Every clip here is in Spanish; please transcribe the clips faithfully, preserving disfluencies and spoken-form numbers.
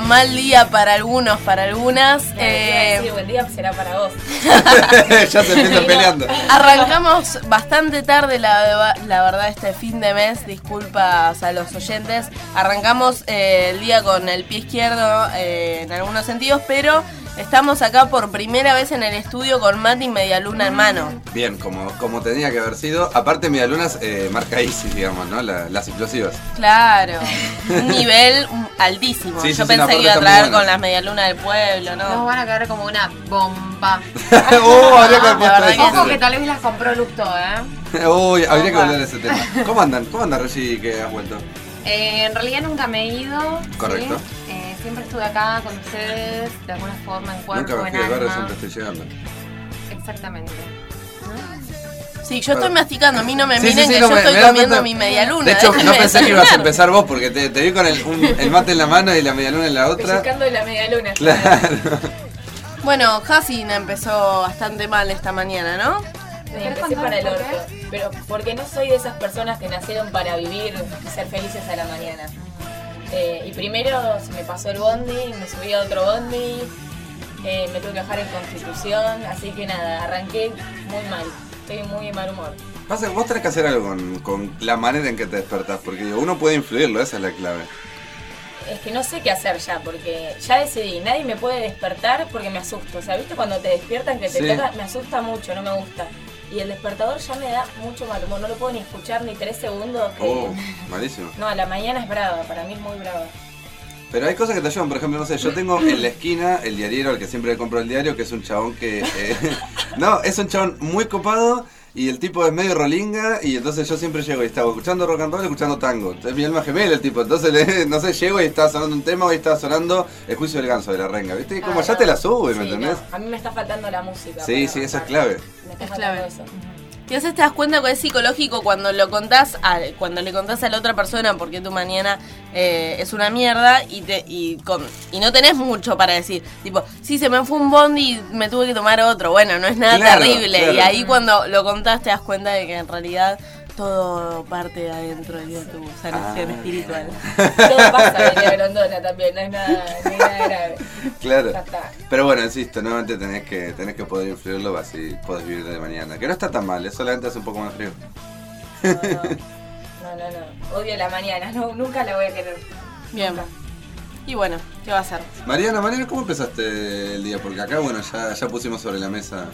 mal día para algunos, para algunas. No, eh, decir, buen día será para vos. Ya se empiezan peleando. Arrancamos bastante tarde, la, la verdad, este fin de mes. Disculpas a los oyentes. Arrancamos eh, el día con el pie izquierdo eh, en algunos sentidos, pero estamos acá por primera vez en el estudio con Mati y Medialuna en mano. Bien, como, como tenía que haber sido. Aparte, Medialunas eh, marca Easy, digamos, ¿no? La, las explosivas. Claro, un nivel altísimo. Sí, sí, Yo sí, no, pensé que aparte iba a está muy traer bueno. con las Medialunas del pueblo, Nos ¿no? van a caer como una bomba. ¡Oh! Habría que haber La verdad puesto que eso. Ojo que tal vez las compró Lucto, ¿eh? Uy, habría que Opa. volver a ese tema. ¿Cómo andan? ¿Cómo andan, Regi, que has vuelto? Eh, en realidad nunca me he ido. Correcto. ¿sí? Eh, siempre estuve acá con ustedes, de alguna forma, en cuerpo, Nunca me en fui del barrio, alma. siempre estoy llegando. Exactamente. Sí, yo estoy masticando, a mí no me Sí, sí, miren sí, que no, yo me- estoy me da comiendo cuenta. mi Medialuna. De hecho, no déjenme pensé que ibas a terminar. empezar vos, porque te, te vi con el, un- el mate en la mano y la medialuna en la otra. Pellizcando la media luna. Claro. Bueno, Hassin empezó bastante mal esta mañana, ¿no? Me empecé para el orto. Pero porque no soy de esas personas que nacieron para vivir y ser felices a la mañana. Eh, y primero se me pasó el bondi, me subí a otro bondi, eh, me tuve que bajar en Constitución, así que nada, arranqué muy mal. Estoy muy de mal humor. Pasa que vos tenés que hacer algo con, con la manera en que te despertás, porque digo, uno puede influirlo, esa es la clave. Es que no sé qué hacer ya, porque ya decidí, nadie me puede despertar porque me asusto. O sea, ¿viste cuando te despiertan que te Sí. toca? Me asusta mucho, no me gusta. Y el despertador ya me da mucho mal humor, no lo puedo ni escuchar ni tres segundos. Que... Oh, malísimo. No, a la mañana es brava, para mí es muy brava. Pero hay cosas que te ayudan, por ejemplo, no sé, yo tengo en la esquina el diariero al que siempre le compro el diario, que es un chabón que... eh, no, es un chabón muy copado y el tipo es medio rolinga y entonces yo siempre llego y estaba escuchando rock and roll y escuchando tango. Es mi alma gemela el tipo, entonces le- no sé, llego y está sonando un tema, hoy está sonando El juicio del ganso de la renga, ¿viste? Y como Ah, ya no. te la sube, ¿me Sí, entendés? no, a mí me está faltando la música. Sí, para sí, eso es arrancar. clave. Me está Es faltando clave. eso. Y a veces te das cuenta que es psicológico cuando lo contás a, cuando le contás a la otra persona porque tu mañana eh, es una mierda y te y, con, y no tenés mucho para decir. Tipo, sí, se me fue un bondi y me tuve que tomar otro. Bueno, no es nada Claro, terrible. claro. Y ahí cuando lo contás te das cuenta de que en realidad todo parte de adentro de tu sanación Ah. espiritual. Todo pasa en la grondona también, no es nada, no es nada grave. Claro. Ya está. Pero bueno, insisto, nuevamente tenés que, tenés que poder influirlo así podés vivir de mañana. Que no está tan mal, es solamente hace un poco más frío. No, no, no, no, no. Odio la mañana, no, nunca la voy a querer. Bien. Nunca. Y bueno, ¿qué va a hacer? Mariana, Mariana, ¿cómo empezaste el día? Porque acá, bueno, ya, ya pusimos sobre la mesa.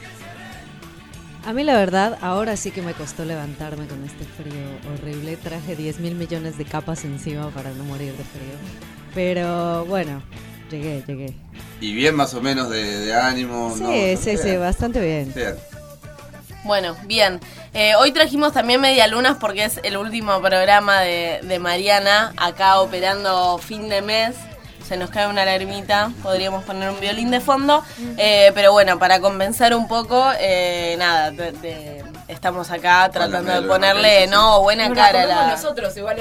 A mí la verdad, ahora sí que me costó levantarme con este frío horrible. Traje diez mil millones de capas encima para no morir de frío. Pero bueno, llegué, llegué. Y bien más o menos de, de ánimo. Sí, ¿no? sí, sí, Bien. bastante bien. Bien. Bueno, bien. Eh, hoy trajimos también Medialunas porque es el último programa de, de Mariana, acá operando fin de mes. Se nos cae una lagrimita, podríamos poner un violín de fondo. Eh, pero bueno, para compensar un poco, eh, nada, te- te- estamos acá tratando de Medialuna, ponerle, sí, sí. no, buena Nos cara. la comemos La... nosotros igual.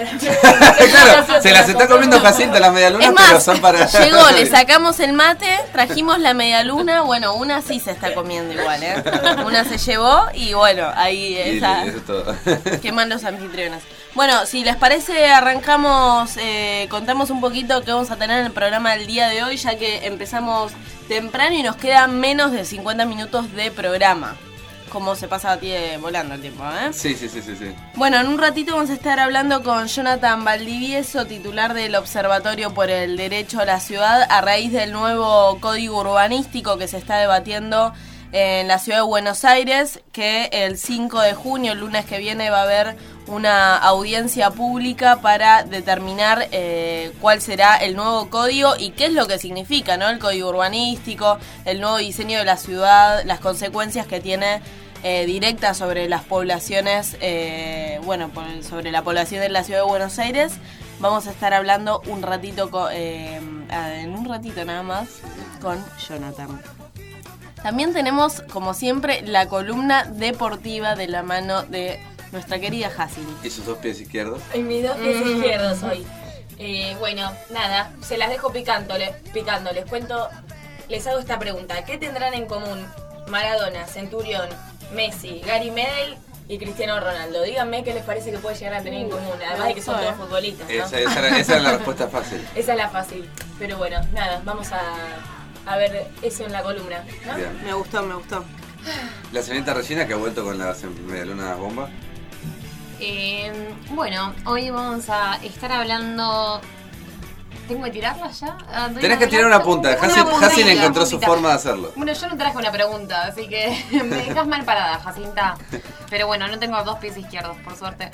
Claro, se las está comiendo Jacinta las medialunas, Es pero más, son para... llegó, le sacamos el mate, trajimos la medialuna, bueno, una sí se está comiendo igual, ¿eh? Una se llevó y bueno, ahí Y está. eso es todo. Qué mal los anfitriones. Bueno, si les parece, arrancamos, eh, contamos un poquito qué vamos a tener en el programa del día de hoy, ya que empezamos temprano y nos quedan menos de cincuenta minutos de programa. Como se pasa a ti eh, volando el tiempo, ¿eh? Sí, sí, sí, sí, sí. Bueno, en un ratito vamos a estar hablando con Jonathan Valdivieso, titular del Observatorio por el Derecho a la Ciudad, a raíz del nuevo código urbanístico que se está debatiendo en la ciudad de Buenos Aires, que el cinco de junio, el lunes que viene, va a haber una audiencia pública para determinar eh, cuál será el nuevo código y qué es lo que significa, ¿no? El código urbanístico, el nuevo diseño de la ciudad, las consecuencias que tiene eh, directas sobre las poblaciones, eh, bueno, por- sobre la población de la ciudad de Buenos Aires. Vamos a estar hablando un ratito, co- eh, en un ratito nada más, con Jonathan. También tenemos, como siempre, la columna deportiva de la mano de nuestra querida Hassin. ¿Y sus dos pies izquierdos? En mis dos pies izquierdos hoy. Eh, bueno, nada, se las dejo picándole, picando. Les cuento, les hago esta pregunta. ¿Qué tendrán en común Maradona, Centurión, Messi, Gary Medel y Cristiano Ronaldo. Díganme qué les parece que puede llegar a tener en común, además de que son todos futbolistas, ¿no? Esa, esa, era, esa era la respuesta fácil. Esa es la fácil. Pero bueno, nada, vamos a, a ver eso en la columna, ¿no? Bien. Me gustó, me gustó. La señorita Regina, que ha vuelto con las medialunas bomba. Eh, bueno, hoy vamos a estar hablando... ¿Tengo que tirarla ya? Ah, doy Tenés una que tirar una punta. Una Jacin, puntita, Jacin encontró una su puntita. forma de hacerlo. Bueno, yo no traje una pregunta, así que me dejas mal parada, Jacinta. Pero bueno, no tengo dos pies izquierdos, por suerte.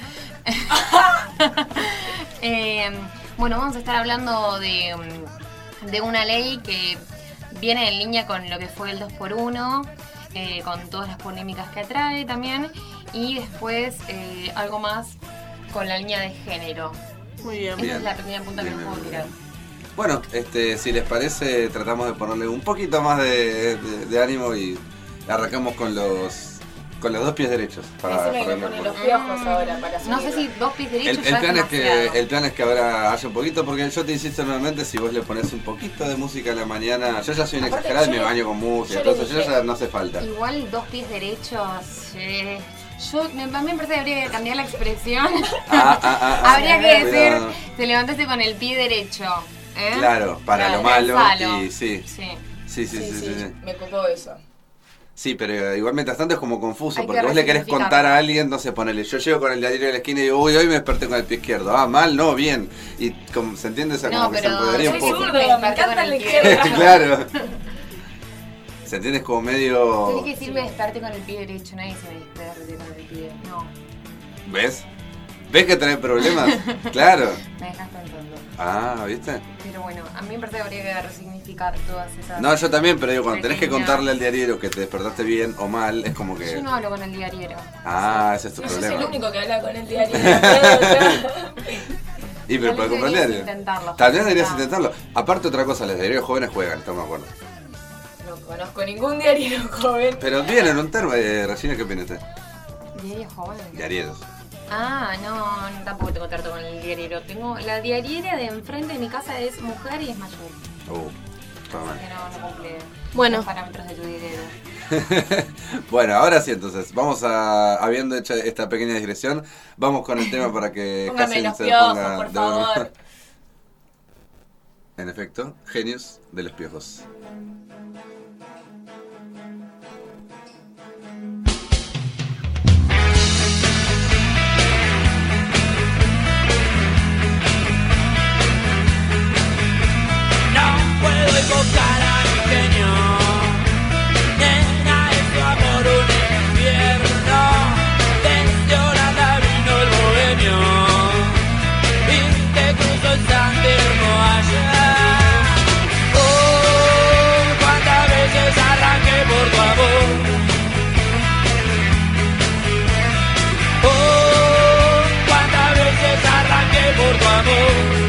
eh, bueno, vamos a estar hablando de, de una ley que viene en línea con lo que fue el dos por uno, eh, con todas las polémicas que atrae también, y después eh, algo más con la línea de género. Muy bien. Esa Bien. es la primera punta Bien, que bien, les puedo bien. tirar. Bueno, este, si les parece, tratamos de ponerle un poquito más de, de, de ánimo y arrancamos con los con los dos pies derechos. Para, Decime para que irnos pone por- los piojos ahora para No sé subirlo. si dos pies derechos El, ya el plan es que demasiado. el plan es que ahora haya un poquito, porque yo te insisto nuevamente, si vos le pones un poquito de música a la mañana, yo ya soy un Aparte, exagerado y me yo le- baño con música, yo le entonces yo dije- ya no hace falta. Igual dos pies derechos. eh, Yo me, a mí me parece que habría que cambiar la expresión. Ah, ah, ah, ah, habría que decir, cuidado. te levantaste con el pie derecho. ¿eh? Claro, para Claro, lo malo pensalo. y sí. Sí. Sí, sí, Sí, sí, sí, sí, sí. me copó eso. Sí, pero eh, igual mientras tanto es como confuso, Hay que porque vos le querés resignificarlo. contar a alguien, no sé, ponele, yo llego con el diario de la esquina y digo, uy, hoy me desperté con el pie izquierdo. Ah, mal, no, bien. Y como, ¿se entiende? O sea, No, como que se pero empoderaría un soy poco. zurdo, me Desperté encanta con la el pie. izquierda. Claro. ¿Se entiende? Es como medio... Tenés que decir me desperté con el pie derecho, nadie se me despierte con el pie. No, ¿Ves? ¿Ves que trae problemas? Claro. me dejas pensando. Ah, ¿viste? Pero bueno, a mí me parece que habría que resignificar todas esas... No, yo también, pero digo, cuando tenés que Pequeñas. contarle al diariero que te despertaste bien o mal, es como que... Yo no hablo con el diariero. Ah, ese es tu No sos problema. el único que habla con el diario. Y pero Tal para vez comprar el deberías diario. intentarlo, Tal vez deberías Jacinta. intentarlo. Aparte otra cosa, los diarios jóvenes juegan, estamos de acuerdo. No conozco ningún diario joven. Pero vienen un termo, eh, Regina, ¿qué opinas usted? ¿Diario joven? Diarieros. Ah, no, no, tampoco tengo trato con el diariero. Tengo, la diariera de enfrente de mi casa es mujer y es mayor. Uh, está mal. Así que no, no cumple Bueno. los parámetros de tu diariero. Bueno, ahora sí entonces, vamos a, habiendo hecho esta pequeña digresión, vamos con el tema para que Póngame Jacin los se piojos, ponga por de buena- favor. En efecto, genios de los piojos. No puedo evocar a mi genio, nena, es tu amor un infierno. Desde Holanda vino el bohemio y te cruzó el San Telmo allá. Oh, cuántas veces arranqué por tu amor. Oh, cuántas veces arranqué por tu amor.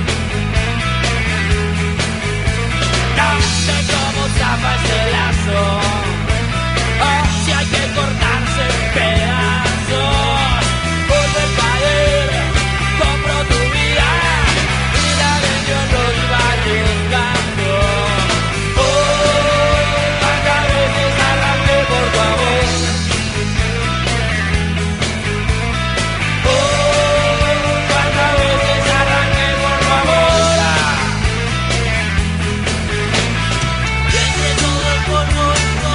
No sé cómo zapa ese lazo, o si hay que cortarse en pedazos. Vuelve el padre, compro tu vida y la vendió en los barrios bajos. Oh, cuántas veces arranqué por tu amor. Oh, cuántas veces arranqué por tu amor. Entre todo el polvo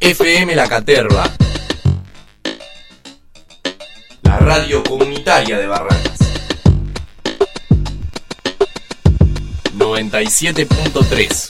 F M La Caterva, la radio comunitaria de Barracas. noventa y siete punto tres.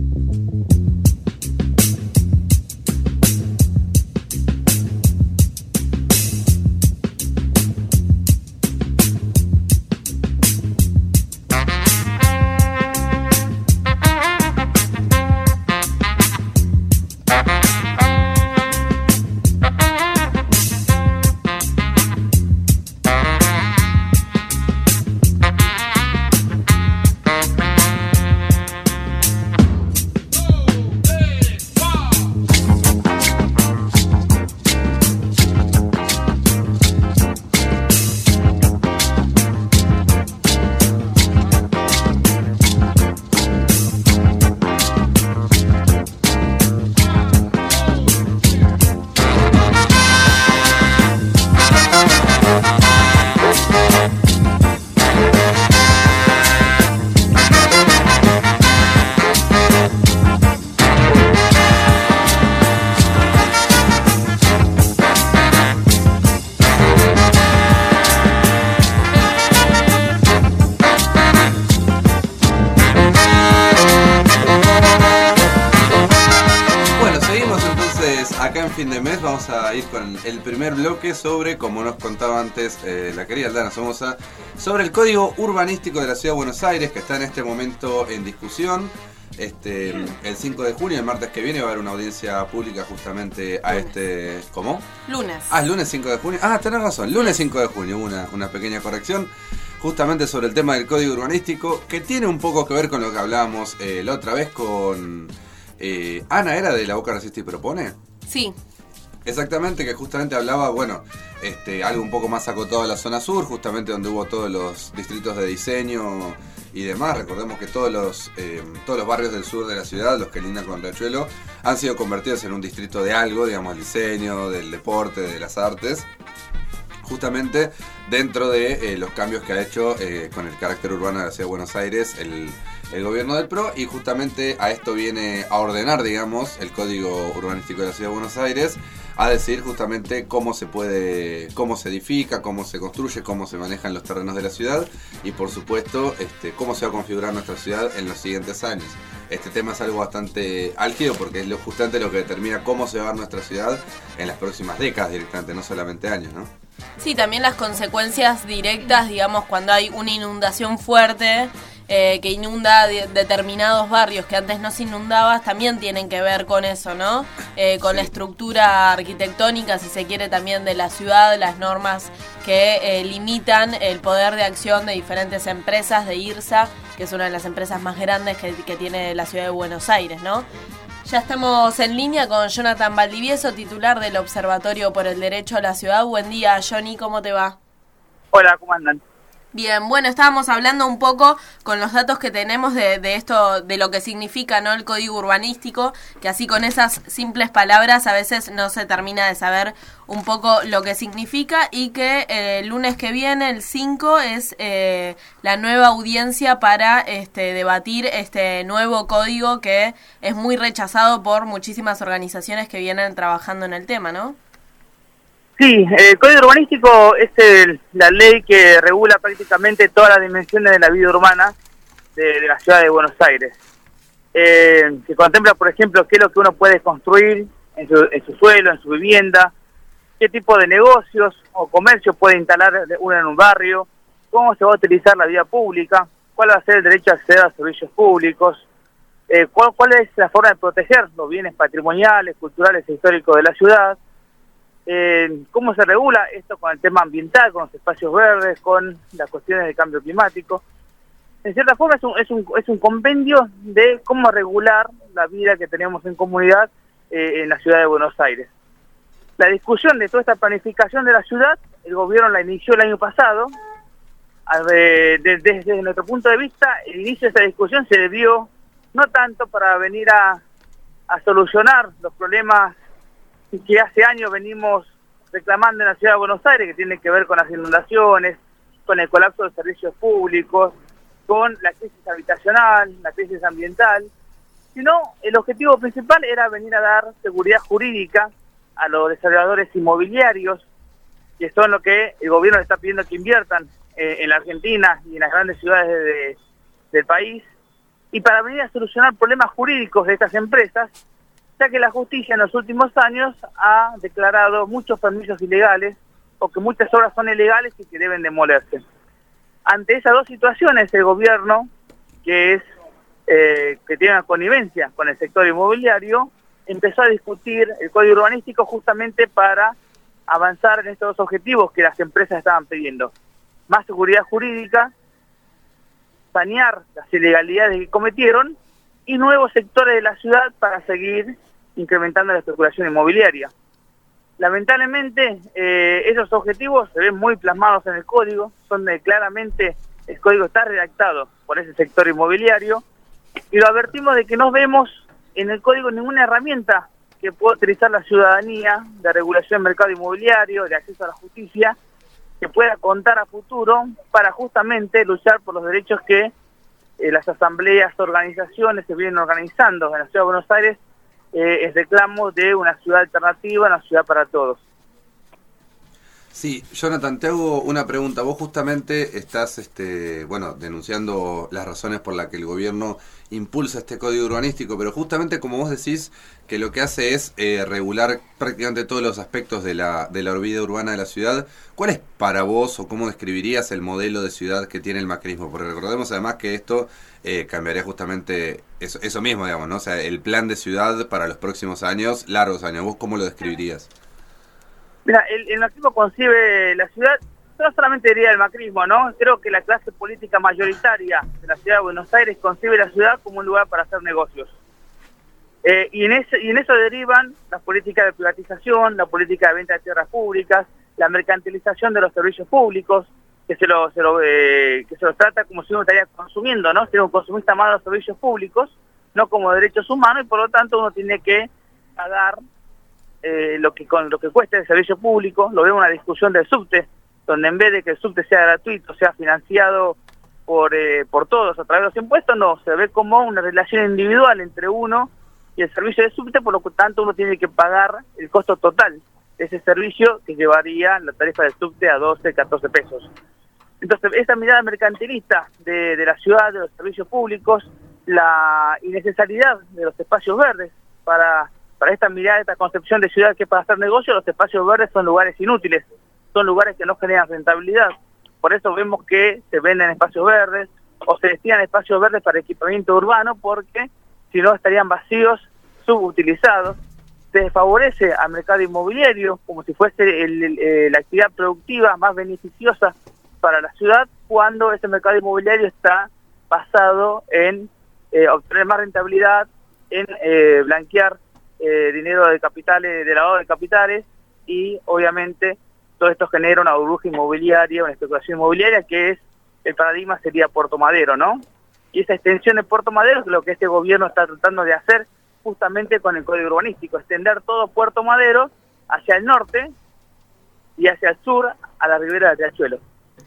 Fin de mes vamos a ir con el primer bloque sobre, como nos contaba antes eh, la querida Aldana Somoza, sobre el código urbanístico de la Ciudad de Buenos Aires, que está en este momento en discusión. Este, el cinco de junio, el martes que viene, va a haber una audiencia pública justamente a este... ¿Cómo? Lunes. Ah, el lunes cinco de junio. Ah, tenés razón, lunes cinco de junio, una, una pequeña corrección. Justamente sobre el tema del código urbanístico, que tiene un poco que ver con lo que hablábamos eh, la otra vez con... Eh, Ana, ¿era de La Boca Resiste y Propone? Sí. Exactamente, que justamente hablaba, bueno, este, algo un poco más acotado a la zona sur, justamente donde hubo todos los distritos de diseño y demás. Recordemos que todos los eh, todos los barrios del sur de la ciudad, los que lindan con Riachuelo, han sido convertidos en un distrito de algo, digamos, el diseño, del deporte, de las artes, justamente dentro de eh, los cambios que ha hecho eh, con el carácter urbano de la Ciudad de Buenos Aires el, el gobierno del P R O, y justamente a esto viene a ordenar, digamos, el código urbanístico de la Ciudad de Buenos Aires, a decir justamente cómo se puede, cómo se edifica, cómo se construye, cómo se manejan los terrenos de la ciudad y por supuesto este, cómo se va a configurar nuestra ciudad en los siguientes años. Este tema es algo bastante álgido porque es lo, justamente lo que determina cómo se va a ver nuestra ciudad en las próximas décadas directamente, no solamente años, ¿no? Sí, también las consecuencias directas, digamos, cuando hay una inundación fuerte eh, que inunda de, determinados barrios que antes no se inundaba, también tienen que ver con eso, ¿no? Eh, con sí. La estructura arquitectónica, si se quiere, también de la ciudad, las normas que eh, limitan el poder de acción de diferentes empresas, de IRSA, que es una de las empresas más grandes que, que tiene la ciudad de Buenos Aires, ¿no? Ya estamos en línea con Jonathan Valdivieso, titular del Observatorio por el Derecho a la Ciudad. Buen día, Johnny, ¿cómo te va? Hola, ¿cómo andan? Bien, bueno, estábamos hablando un poco con los datos que tenemos de, de esto, de lo que significa, ¿no?, el código urbanístico, que así con esas simples palabras a veces no se termina de saber un poco lo que significa, y que eh, el lunes que viene, el cinco, es eh, la nueva audiencia para este, debatir este nuevo código que es muy rechazado por muchísimas organizaciones que vienen trabajando en el tema, ¿no? Sí, el Código Urbanístico es el, la ley que regula prácticamente todas las dimensiones de la vida urbana de, de la ciudad de Buenos Aires. Eh, que contempla, por ejemplo, qué es lo que uno puede construir en su, en su suelo, en su vivienda, qué tipo de negocios o comercio puede instalar uno en un barrio, cómo se va a utilizar la vía pública, cuál va a ser el derecho a acceder a servicios públicos, eh, cuál, cuál es la forma de proteger los bienes patrimoniales, culturales e históricos de la ciudad. Eh, cómo se regula esto con el tema ambiental, con los espacios verdes, con las cuestiones de cambio climático. En cierta forma es un, es un, es un compendio de cómo regular la vida que tenemos en comunidad eh, en la ciudad de Buenos Aires. La discusión de toda esta planificación de la ciudad, el gobierno la inició el año pasado. De, de, desde nuestro punto de vista, el inicio de esta discusión se debió no tanto para venir a, a solucionar los problemas que hace años venimos reclamando en la ciudad de Buenos Aires, que tienen que ver con las inundaciones, con el colapso de servicios públicos, con la crisis habitacional, la crisis ambiental, sino el objetivo principal era venir a dar seguridad jurídica a los desarrolladores inmobiliarios, que son lo que el gobierno le está pidiendo que inviertan eh, en la Argentina y en las grandes ciudades de, de, del país, y para venir a solucionar problemas jurídicos de estas empresas, ya que la justicia en los últimos años ha declarado muchos permisos ilegales o que muchas obras son ilegales y que deben demolerse. Ante esas dos situaciones, el gobierno, que es eh, que tiene una connivencia con el sector inmobiliario, empezó a discutir el código urbanístico justamente para avanzar en estos dos objetivos que las empresas estaban pidiendo: más seguridad jurídica, sanear las ilegalidades que cometieron y nuevos sectores de la ciudad para seguir incrementando la especulación inmobiliaria. Lamentablemente, eh, esos objetivos se ven muy plasmados en el código, son de, claramente, el código está redactado por ese sector inmobiliario, y lo advertimos de que no vemos en el código ninguna herramienta que pueda utilizar la ciudadanía de regulación del mercado inmobiliario, de acceso a la justicia, que pueda contar a futuro para justamente luchar por los derechos que eh, las asambleas, organizaciones se vienen organizando en la ciudad de Buenos Aires, eh, en reclamo de una ciudad alternativa, una ciudad para todos. Sí, Jonathan, te hago una pregunta. Vos justamente estás, este, bueno, denunciando las razones por las que el gobierno impulsa este código urbanístico, pero justamente como vos decís, que lo que hace es eh, regular prácticamente todos los aspectos de la, de la vida urbana de la ciudad. ¿Cuál es para vos o cómo describirías el modelo de ciudad que tiene el macrismo? Porque recordemos además que esto eh, cambiaría justamente eso, eso mismo, digamos, ¿no? O sea, el plan de ciudad para los próximos años, largos años. ¿Vos cómo lo describirías? Mira, el, el macrismo concibe la ciudad, no solamente diría el macrismo, ¿no? Creo que la clase política mayoritaria de la ciudad de Buenos Aires concibe la ciudad como un lugar para hacer negocios. Eh, y, en ese, y en eso derivan las políticas de privatización, la política de venta de tierras públicas, la mercantilización de los servicios públicos, que se lo, se lo, eh, que se los trata como si uno estaría consumiendo, ¿no? Ser un consumista más de los servicios públicos, no como derechos humanos, y por lo tanto uno tiene que pagar Eh, lo que con lo que cuesta el servicio público. Lo vemos en la discusión del subte, donde en vez de que el subte sea gratuito, sea financiado por eh, por todos a través de los impuestos, no, se ve como una relación individual entre uno y el servicio de subte, por lo tanto uno tiene que pagar el costo total de ese servicio, que llevaría la tarifa del subte a doce, catorce pesos. Entonces, esa mirada mercantilista de, de la ciudad, de los servicios públicos, la innecesariedad de los espacios verdes para Para esta mirada, esta concepción de ciudad que para hacer negocio, los espacios verdes son lugares inútiles, son lugares que no generan rentabilidad. Por eso vemos que se venden espacios verdes o se destinan espacios verdes para equipamiento urbano, porque si no estarían vacíos, subutilizados. Se desfavorece al mercado inmobiliario como si fuese el, el, el, la actividad productiva más beneficiosa para la ciudad, cuando ese mercado inmobiliario está basado en eh, obtener más rentabilidad, en eh, blanquear Eh, dinero de capitales, de lavado de capitales, y obviamente todo esto genera una burbuja inmobiliaria, una especulación inmobiliaria, que es, el paradigma sería Puerto Madero, ¿no? Y esa extensión de Puerto Madero es lo que este gobierno está tratando de hacer justamente con el código urbanístico, extender todo Puerto Madero hacia el norte y hacia el sur, a la ribera del Riachuelo.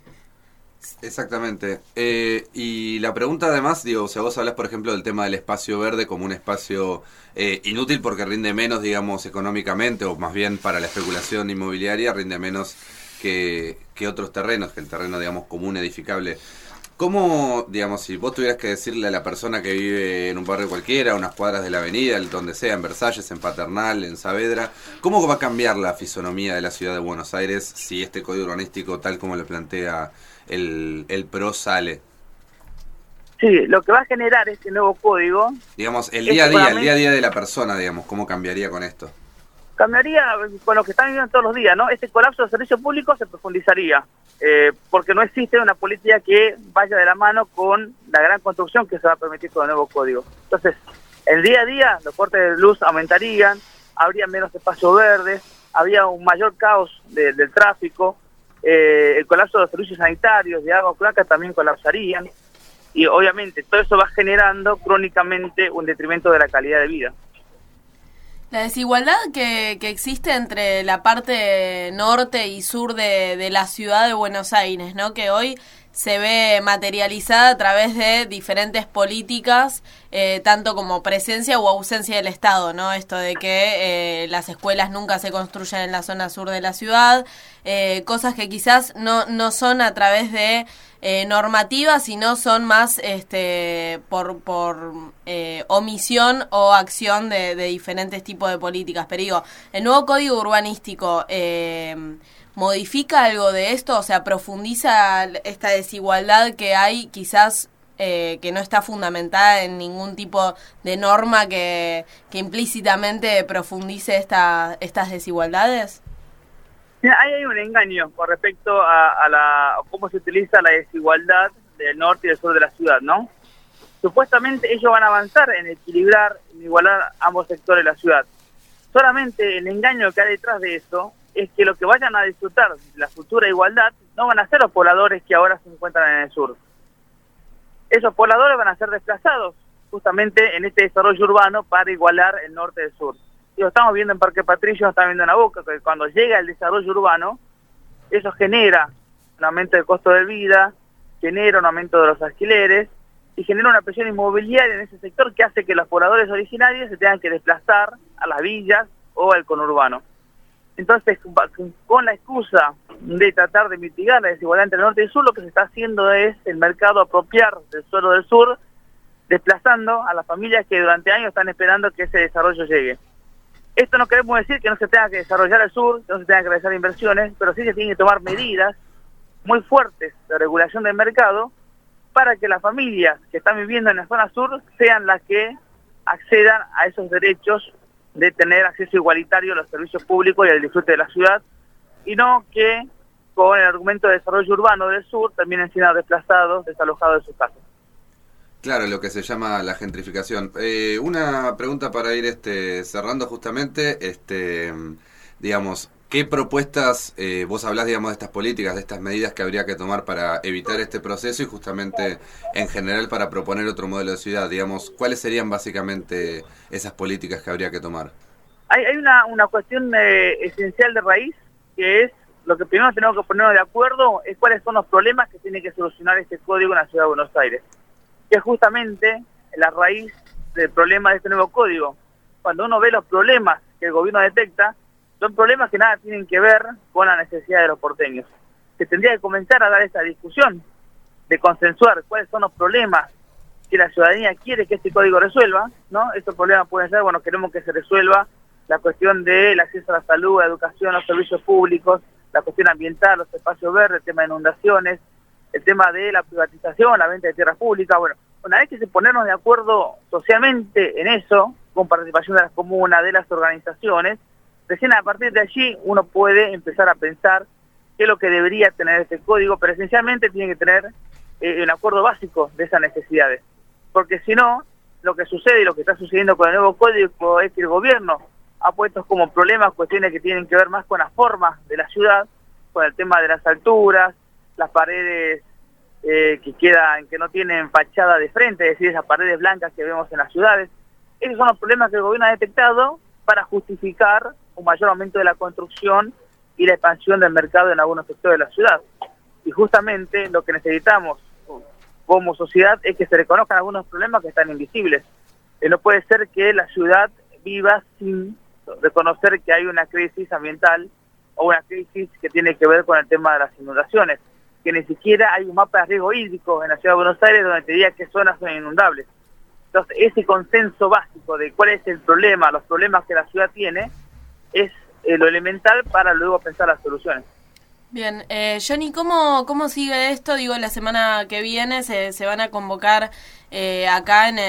Exactamente. Eh, y la pregunta además, digo, o sea, vos hablas por ejemplo del tema del espacio verde como un espacio eh, inútil porque rinde menos, digamos, económicamente, o más bien para la especulación inmobiliaria rinde menos que, que otros terrenos, que el terreno, digamos, común, edificable. ¿Cómo, digamos, si vos tuvieras que decirle a la persona que vive en un barrio cualquiera, unas cuadras de la avenida, donde sea, en Versalles, en Paternal, en Saavedra, cómo va a cambiar la fisonomía de la ciudad de Buenos Aires si este código urbanístico, tal como lo plantea el, el P R O, sale? Sí, lo que va a generar este nuevo código... Digamos, el día a día, el día a día de la persona, digamos, ¿cómo cambiaría con esto? Cambiaría con lo que están viviendo todos los días, ¿no? Este colapso de servicios públicos se profundizaría, eh, porque no existe una política que vaya de la mano con la gran construcción que se va a permitir con el nuevo código. Entonces, el día a día, los cortes de luz aumentarían, habría menos espacios verdes, habría un mayor caos de, del tráfico, eh, el colapso de los servicios sanitarios, de agua, cloaca, también colapsarían, y obviamente todo eso va generando crónicamente un detrimento de la calidad de vida. La desigualdad que, que existe entre la parte norte y sur de, de la ciudad de Buenos Aires, ¿no? Que hoy se ve materializada a través de diferentes políticas, eh, tanto como presencia o ausencia del Estado, ¿no? Esto de que eh, las escuelas nunca se construyen en la zona sur de la ciudad, eh, cosas que quizás no, no son a través de eh, normativas, sino son más este por, por eh, omisión o acción de, de diferentes tipos de políticas. Pero digo, el nuevo código urbanístico eh, ¿modifica algo de esto? O sea, ¿profundiza esta desigualdad que hay quizás eh, que no está fundamentada en ningún tipo de norma que, que implícitamente profundice esta, estas desigualdades? Mira, ahí hay un engaño con respecto a, a, la, a cómo se utiliza la desigualdad del norte y del sur de la ciudad, ¿no? Supuestamente ellos van a avanzar en equilibrar, en igualar ambos sectores de la ciudad. Solamente el engaño que hay detrás de eso es que lo que vayan a disfrutar de la futura igualdad no van a ser los pobladores que ahora se encuentran en el sur. Esos pobladores van a ser desplazados justamente en este desarrollo urbano para igualar el norte del sur. Y lo estamos viendo en Parque Patricio, lo estamos viendo en Nabucco, que cuando llega el desarrollo urbano, eso genera un aumento del costo de vida, genera un aumento de los alquileres y genera una presión inmobiliaria en ese sector que hace que los pobladores originarios se tengan que desplazar a las villas o al conurbano. Entonces, con la excusa de tratar de mitigar la desigualdad entre el norte y el sur, lo que se está haciendo es el mercado apropiar del suelo del sur, desplazando a las familias que durante años están esperando que ese desarrollo llegue. Esto no queremos decir que no se tenga que desarrollar el sur, que no se tenga que realizar inversiones, pero sí se tienen que tomar medidas muy fuertes de regulación del mercado para que las familias que están viviendo en la zona sur sean las que accedan a esos derechos de tener acceso igualitario a los servicios públicos y al disfrute de la ciudad, y no que con el argumento de desarrollo urbano del sur terminen siendo desplazados, desalojados de sus casas. Claro, lo que se llama la gentrificación. Eh, una pregunta para ir este cerrando justamente, este digamos, ¿qué propuestas, eh, vos hablás, digamos, de estas políticas, de estas medidas que habría que tomar para evitar este proceso y justamente en general para proponer otro modelo de ciudad? Digamos, ¿cuáles serían básicamente esas políticas que habría que tomar? Hay, hay una, una cuestión eh, esencial de raíz, que es lo que primero tenemos que ponernos de acuerdo, es cuáles son los problemas que tiene que solucionar este código en la ciudad de Buenos Aires, que es justamente la raíz del problema de este nuevo código. Cuando uno ve los problemas que el gobierno detecta, son problemas que nada tienen que ver con la necesidad de los porteños. Se tendría que comenzar a dar esa discusión, de consensuar cuáles son los problemas que la ciudadanía quiere que este código resuelva, ¿no? Estos problemas pueden ser, bueno, queremos que se resuelva la cuestión del acceso a la salud, a la educación, a los servicios públicos, la cuestión ambiental, los espacios verdes, el tema de inundaciones, el tema de la privatización, la venta de tierras públicas. Bueno, una vez que se ponernos de acuerdo socialmente en eso, con participación de las comunas, de las organizaciones, recién a partir de allí uno puede empezar a pensar qué es lo que debería tener este código, pero esencialmente tiene que tener eh, un acuerdo básico de esas necesidades. Porque si no, lo que sucede y lo que está sucediendo con el nuevo código es que el gobierno ha puesto como problemas cuestiones que tienen que ver más con las formas de la ciudad, con el tema de las alturas, las paredes eh, que quedan, que no tienen fachada de frente, es decir, esas paredes blancas que vemos en las ciudades. Esos son los problemas que el gobierno ha detectado para justificar un mayor aumento de la construcción y la expansión del mercado en algunos sectores de la ciudad. Y justamente lo que necesitamos como sociedad es que se reconozcan algunos problemas que están invisibles. Eh, no puede ser que la ciudad viva sin reconocer que hay una crisis ambiental o una crisis que tiene que ver con el tema de las inundaciones, que ni siquiera hay un mapa de riesgo hídrico en la ciudad de Buenos Aires donde te diga qué zonas son inundables. Entonces, ese consenso básico de cuál es el problema, los problemas que la ciudad tiene, es eh, lo elemental para luego pensar las soluciones. Bien, eh, Johnny, ¿cómo, ¿cómo sigue esto? Digo, la semana que viene se, se van a convocar eh, acá en,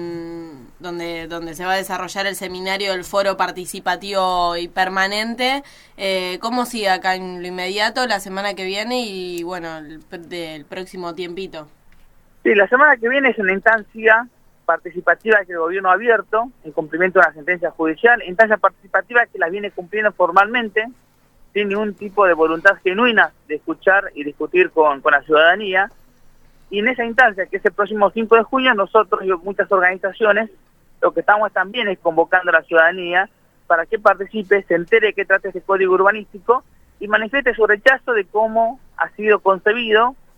en donde, donde se va a desarrollar el seminario del Foro Participativo y Permanente. Eh, ¿Cómo sigue acá en lo inmediato la semana que viene y, bueno, el, del próximo tiempito? Sí, la semana que viene es una instancia participativa que el gobierno ha abierto en cumplimiento de una sentencia judicial, instancia participativa que la viene cumpliendo formalmente, sin ningún tipo de voluntad genuina de escuchar y discutir con, con la ciudadanía. Y en esa instancia, que es el próximo cinco de junio, nosotros y muchas organizaciones, lo que estamos también es convocando a la ciudadanía para que participe, se entere de qué trata este código urbanístico y manifieste su rechazo de cómo ha sido concebido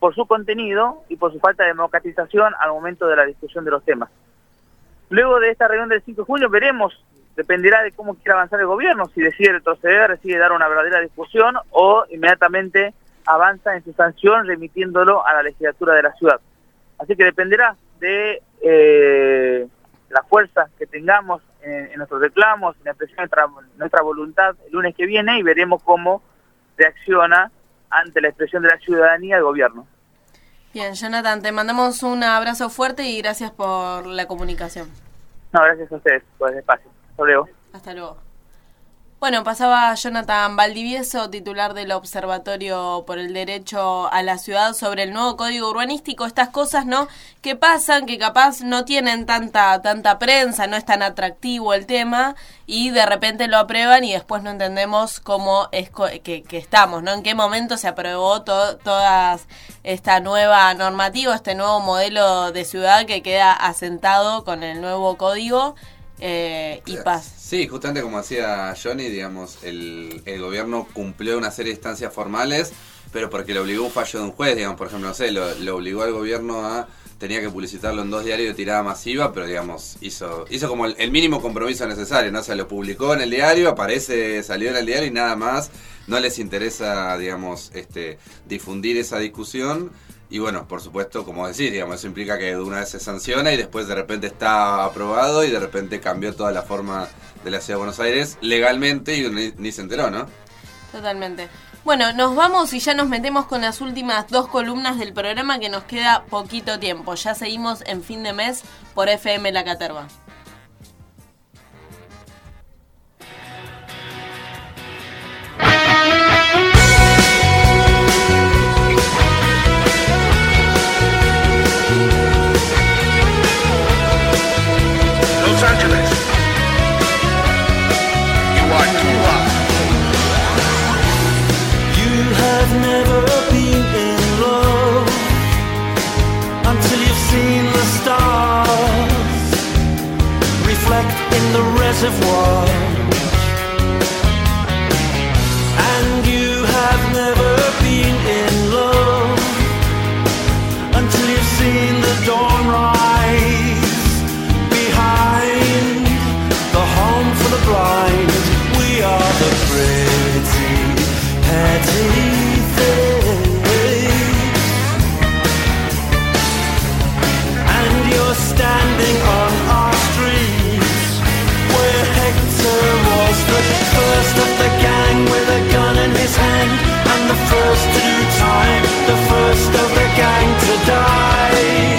por su contenido y por su falta de democratización al momento de la discusión de los temas. Luego de esta reunión del cinco de junio veremos, dependerá de cómo quiera avanzar el gobierno, si decide retroceder, decide dar una verdadera discusión o inmediatamente avanza en su sanción remitiéndolo a la legislatura de la ciudad. Así que dependerá de eh, la fuerza que tengamos en, en nuestros reclamos, en la expresión de nuestra, nuestra voluntad el lunes que viene, y veremos cómo reacciona ante la expresión de la ciudadanía el gobierno. Bien, Jonathan, te mandamos un abrazo fuerte y gracias por la comunicación. No, gracias a ustedes por el espacio. Hasta luego. Hasta luego. Bueno, pasaba Jonathan Valdivieso, titular del Observatorio por el Derecho a la Ciudad, sobre el nuevo código urbanístico. Estas cosas, ¿no?, que pasan, que capaz no tienen tanta tanta prensa, no es tan atractivo el tema, y de repente lo aprueban y después no entendemos cómo es co- que, que estamos, ¿no? En qué momento se aprobó to- toda esta nueva normativa, este nuevo modelo de ciudad que queda asentado con el nuevo código. Eh, y paz. Sí, justamente como decía Johnny, digamos, el, el gobierno cumplió una serie de instancias formales, pero porque le obligó un fallo de un juez, digamos, por ejemplo, no sé, lo, lo obligó al gobierno a, tenía que publicitarlo en dos diarios de tirada masiva, pero digamos, hizo hizo como el, el mínimo compromiso necesario, ¿no? O sea, lo publicó en el diario, aparece, salió en el diario y nada más, no les interesa, digamos, este difundir esa discusión. Y bueno, por supuesto, como decís, digamos, eso implica que de una vez se sanciona y después de repente está aprobado y de repente cambió toda la forma de la Ciudad de Buenos Aires legalmente y ni, ni se enteró, ¿no? Totalmente. Bueno, nos vamos y ya nos metemos con las últimas dos columnas del programa, que nos queda poquito tiempo. Ya seguimos en fin de mes por F M La Caterva. Los Angeles, you are too hot. You have never been in love until you've seen the stars reflect in the reservoir. And you have never been in love until you've seen the dawn rise behind the home for the blind. We are the pretty, petty things, and you're standing on our streets where Hector was the first of the gang with a gun in his hand, and the first to do time, the first of the gang to die.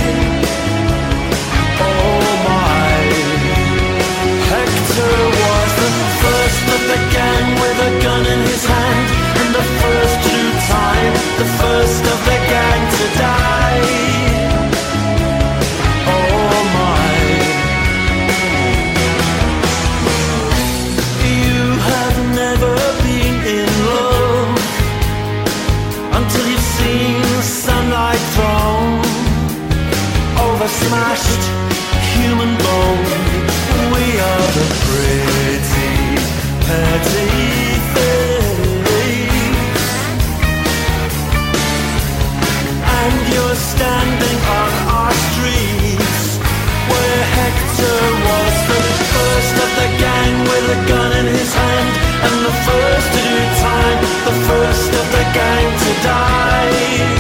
Oh my, Hector was the first of the gang with a gun in his hand, and the first to do time, the first of the gang to die. Oh my, you have never been in love until you've seen sunlight thrown over smashed human bone. We are the pretty, petty things, and you're standing on our streets where Hector was the first of the gang with a gun in his hand, and the first to do time, the first of the gang to die.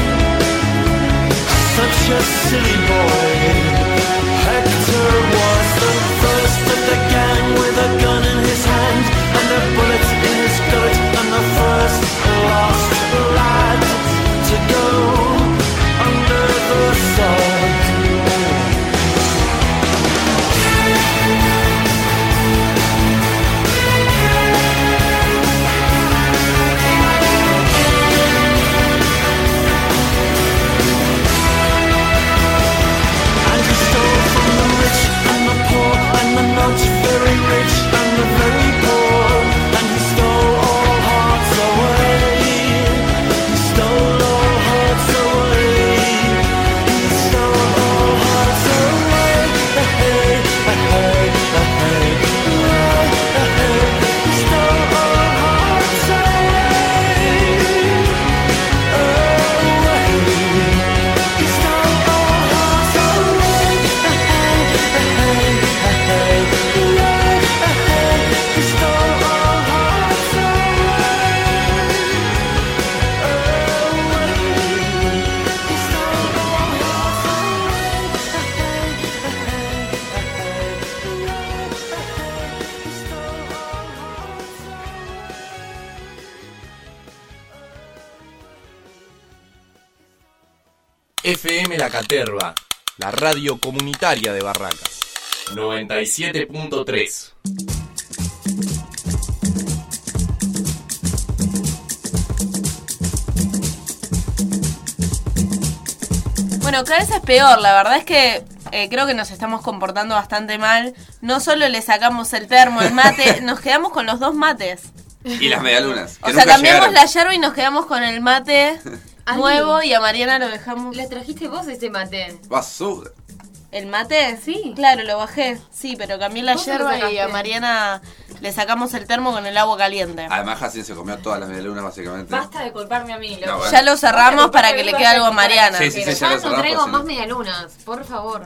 Such a silly boy. Hector was the first of the gang with a gun in his hand and a bullet in his gullet, and the first lost lad to go under the sod. F M La Caterva, la radio comunitaria de Barracas. noventa y siete punto tres. Bueno, cada vez es peor, la verdad es que eh, creo que nos estamos comportando bastante mal. No solo le sacamos el termo, el mate, nos quedamos con los dos mates. Y las medialunas. O sea, cambiamos llegaron. La yerba y nos quedamos con el mate nuevo y a Mariana lo dejamos. Le trajiste vos ese mate. Basura. ¿El mate? Sí. Claro, lo bajé. Sí, pero cambié la yerba y a Mariana le sacamos el termo con el agua caliente. Además, Jacín se comió todas las medialunas, básicamente. Basta de culparme a mí. No, bueno. Ya lo cerramos para que le quede algo a Mariana. Sí, sí, sí, ya ya lo no cerramos. traigo Sí. más medialunas, por favor.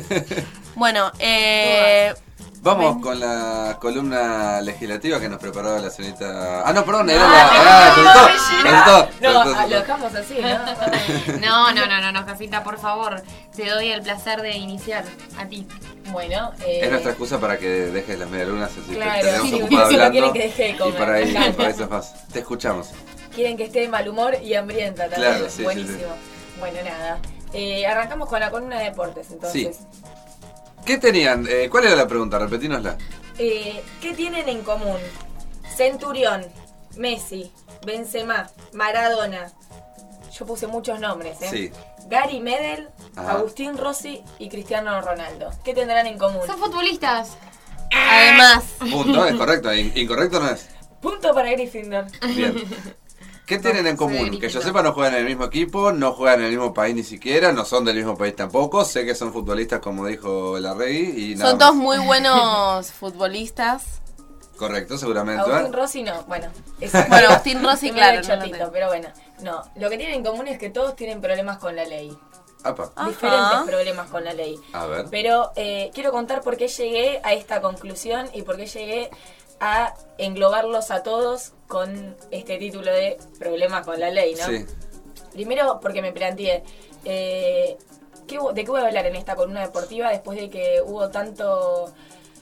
Bueno, eh... Vamos con la columna legislativa que nos preparó la señorita... Ah, no, perdón, era la... Ah, No, no, lo dejamos así, ¿no? No, no, no, no, no, Casita, por favor. Te doy el placer de iniciar a ti. Bueno, eh... Es nuestra excusa para que dejes las medialunas, así claro, que tenemos sí, ocupado solo hablando. quieren que deje de comer, y para ahí, me encanta. para eso es más. Te escuchamos. Quieren que esté de mal humor y hambrienta también. Claro, sí, buenísimo. sí, sí. Bueno, nada. Eh, arrancamos con la columna de deportes, entonces. Sí. ¿Qué tenían? Eh, ¿Cuál era la pregunta? Repetínosla. Eh, ¿Qué tienen en común? Centurión, Messi, Benzema, Maradona. Yo puse muchos nombres, ¿eh? Sí. Gary Medel, Ajá. Agustín Rossi y Cristiano Ronaldo. ¿Qué tendrán en común? Son futbolistas. además... Punto, es correcto. In- incorrecto no es. Punto para Gryffindor. Bien. ¿Qué tienen en soy común? Gryffindor. Que yo sepa, no juegan en el mismo equipo, no juegan en el mismo país ni siquiera, no son del mismo país tampoco. Sé que son futbolistas, como dijo Larregui, y nada Son más. todos muy buenos futbolistas. Correcto, seguramente. Agustín ¿eh? Rossi no, bueno. es- Bueno, Agustín Rossi, es claro, medio no lo chotito, tengo. pero bueno. No, lo que tienen en común es que todos tienen problemas con la ley. Apa. Ajá. Diferentes problemas con la ley. A ver. Pero eh, quiero contar por qué llegué a esta conclusión y por qué llegué a englobarlos a todos con este título de problemas con la ley, ¿no? Sí. Primero porque me planteé, eh, ¿qué, ¿de qué voy a hablar en esta columna deportiva después de que hubo tanto,